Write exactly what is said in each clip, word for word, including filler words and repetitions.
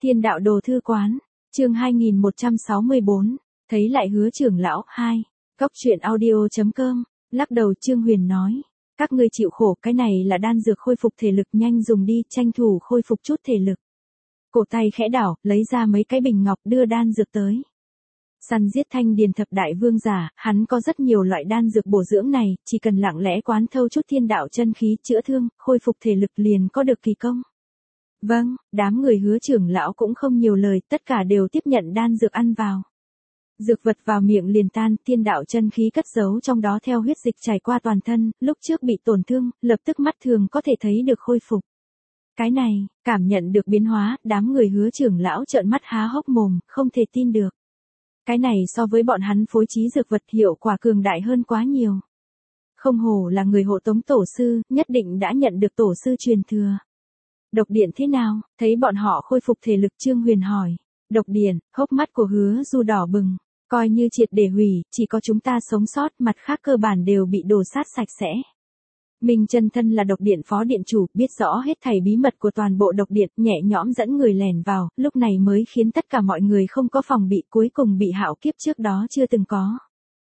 Thiên đạo đồ thư quán, chương hai nghìn một trăm sáu mươi bốn, thấy lại Hứa trưởng lão, hai, Cóc truyện audio.com, lắc đầu Trương Huyền nói, các ngươi chịu khổ, cái này là đan dược khôi phục thể lực, nhanh dùng đi, tranh thủ khôi phục chút thể lực. Cổ tay khẽ đảo, lấy ra mấy cái bình ngọc đưa đan dược tới. Săn giết thanh điền thập đại vương giả, hắn có rất nhiều loại đan dược bổ dưỡng này, chỉ cần lặng lẽ quán thâu chút thiên đạo chân khí, chữa thương, khôi phục thể lực liền có được kỳ công. Vâng, đám người Hứa trưởng lão cũng không nhiều lời, tất cả đều tiếp nhận đan dược ăn vào. Dược vật vào miệng liền tan, thiên đạo chân khí cất giấu trong đó theo huyết dịch trải qua toàn thân, lúc trước bị tổn thương, lập tức mắt thường có thể thấy được khôi phục. Cái này, cảm nhận được biến hóa, đám người Hứa trưởng lão trợn mắt há hốc mồm, không thể tin được. Cái này so với bọn hắn phối trí dược vật hiệu quả cường đại hơn quá nhiều. Không hổ là người hộ tống tổ sư, nhất định đã nhận được tổ sư truyền thừa. Độc điện thế nào, thấy bọn họ khôi phục thể lực Trương Huyền hỏi. Độc điện, hốc mắt của Hứa Du đỏ bừng, coi như triệt để hủy, chỉ có chúng ta sống sót, mặt khác cơ bản đều bị đổ sát sạch sẽ. Minh chân thân là độc điện phó điện chủ, biết rõ hết thảy bí mật của toàn bộ độc điện, nhẹ nhõm dẫn người lèn vào, lúc này mới khiến tất cả mọi người không có phòng bị, cuối cùng bị hạo kiếp trước đó chưa từng có.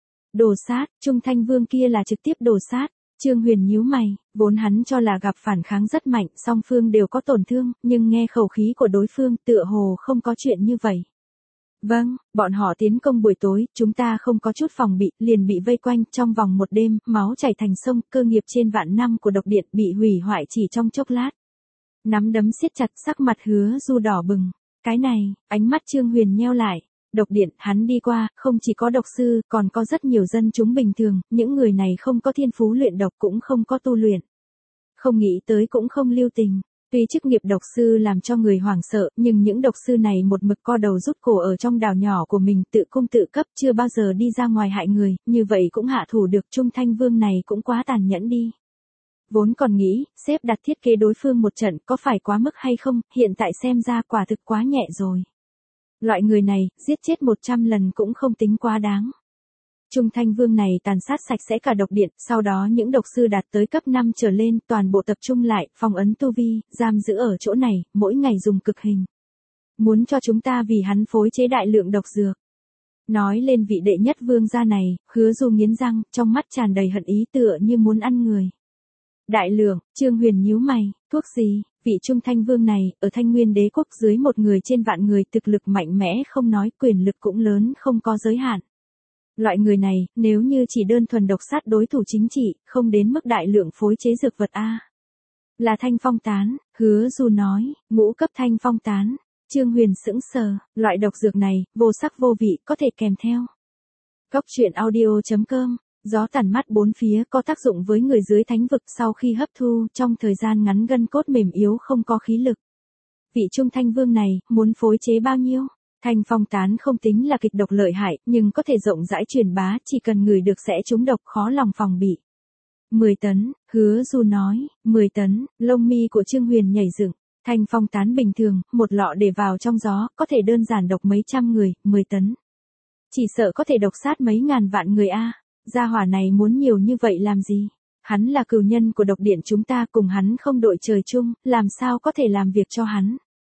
Đồ sát, Trung Thanh Vương kia là trực tiếp đồ sát. Trương Huyền nhíu mày, vốn hắn cho là gặp phản kháng rất mạnh, song phương đều có tổn thương, nhưng nghe khẩu khí của đối phương tựa hồ không có chuyện như vậy. Vâng, bọn họ tiến công buổi tối, chúng ta không có chút phòng bị, liền bị vây quanh, trong vòng một đêm, máu chảy thành sông, cơ nghiệp trên vạn năm của độc điện bị hủy hoại chỉ trong chốc lát. Nắm đấm siết chặt, sắc mặt Hứa Du đỏ bừng. Cái này, ánh mắt Trương Huyền nheo lại. Độc điện, hắn đi qua, không chỉ có độc sư, còn có rất nhiều dân chúng bình thường, những người này không có thiên phú luyện độc cũng không có tu luyện. Không nghĩ tới cũng không lưu tình. Tuy chức nghiệp độc sư làm cho người hoảng sợ, nhưng những độc sư này một mực co đầu rút cổ ở trong đảo nhỏ của mình, tự cung tự cấp, chưa bao giờ đi ra ngoài hại người, như vậy cũng hạ thủ được. Trung Thanh Vương này cũng quá tàn nhẫn đi. Vốn còn nghĩ, xếp đặt thiết kế đối phương một trận có phải quá mức hay không, hiện tại xem ra quả thực quá nhẹ rồi. Loại người này, giết chết một trăm lần cũng không tính quá đáng. Trung Thanh Vương này tàn sát sạch sẽ cả độc điện, sau đó những độc sư đạt tới cấp năm trở lên, toàn bộ tập trung lại, phong ấn tu vi, giam giữ ở chỗ này, mỗi ngày dùng cực hình. Muốn cho chúng ta vì hắn phối chế đại lượng độc dược. Nói lên vị đệ nhất vương gia này, Hứa Du nghiến răng, trong mắt tràn đầy hận ý tựa như muốn ăn người. Đại lượng, Trương Huyền nhíu mày, thuốc gì? Vị Trung Thanh Vương này, ở Thanh Nguyên Đế quốc dưới một người trên vạn người, thực lực mạnh mẽ không nói, quyền lực cũng lớn, không có giới hạn. Loại người này, nếu như chỉ đơn thuần độc sát đối thủ chính trị, không đến mức đại lượng phối chế dược vật a. Là thanh phong tán, Hứa Du nói, ngũ cấp thanh phong tán. Trương Huyền sững sờ, loại độc dược này, vô sắc vô vị, có thể kèm theo. Cóc truyện audio.com. Gió tản mát bốn phía, có tác dụng với người dưới thánh vực, sau khi hấp thu, trong thời gian ngắn gân cốt mềm yếu không có khí lực. Vị Trung Thanh Vương này, muốn phối chế bao nhiêu? Thanh phong tán không tính là kịch độc lợi hại, nhưng có thể rộng rãi truyền bá, chỉ cần người được sẽ trúng độc, khó lòng phòng bị. mười tấn, Hứa Du nói, mười tấn, lông mi của Trương Huyền nhảy dựng. Thanh phong tán bình thường, một lọ để vào trong gió, có thể đơn giản độc mấy trăm người, mười tấn. Chỉ sợ có thể độc sát mấy ngàn vạn người a. Gia hỏa này muốn nhiều như vậy làm gì? Hắn là cừu nhân của độc điện chúng ta, cùng hắn không đội trời chung, làm sao có thể làm việc cho hắn?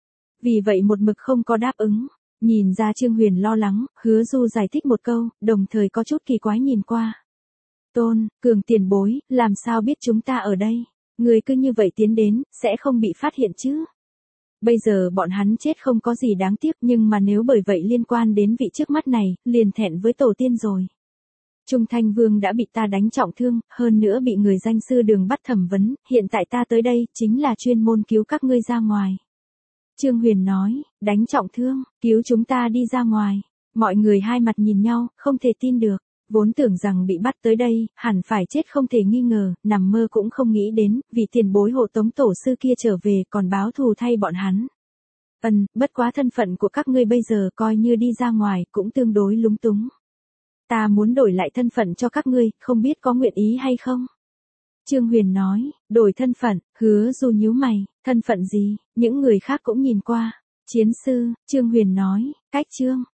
Vì vậy một mực không có đáp ứng. Nhìn ra Trương Huyền lo lắng, Hứa Du giải thích một câu, đồng thời có chút kỳ quái nhìn qua. Tôn, Cường tiền bối, làm sao biết chúng ta ở đây? Người cứ như vậy tiến đến, sẽ không bị phát hiện chứ? Bây giờ bọn hắn chết không có gì đáng tiếc, nhưng mà nếu bởi vậy liên quan đến vị trước mắt này, liền thẹn với tổ tiên rồi. Trung Thanh Vương đã bị ta đánh trọng thương, hơn nữa bị người danh sư Đường bắt thẩm vấn, hiện tại ta tới đây, chính là chuyên môn cứu các ngươi ra ngoài. Trương Huyền nói, đánh trọng thương, cứu chúng ta đi ra ngoài. Mọi người hai mặt nhìn nhau, không thể tin được. Vốn tưởng rằng bị bắt tới đây, hẳn phải chết không thể nghi ngờ, nằm mơ cũng không nghĩ đến, vì tiền bối hộ tống tổ sư kia trở về còn báo thù thay bọn hắn. Ừm, bất quá thân phận của các ngươi bây giờ coi như đi ra ngoài, cũng tương đối lúng túng. Ta muốn đổi lại thân phận cho các ngươi, không biết có nguyện ý hay không? Trương Huyền nói, đổi thân phận, Hứa Du nhíu mày, thân phận gì? Những người khác cũng nhìn qua. Chiến sư, Trương Huyền nói, cách trương,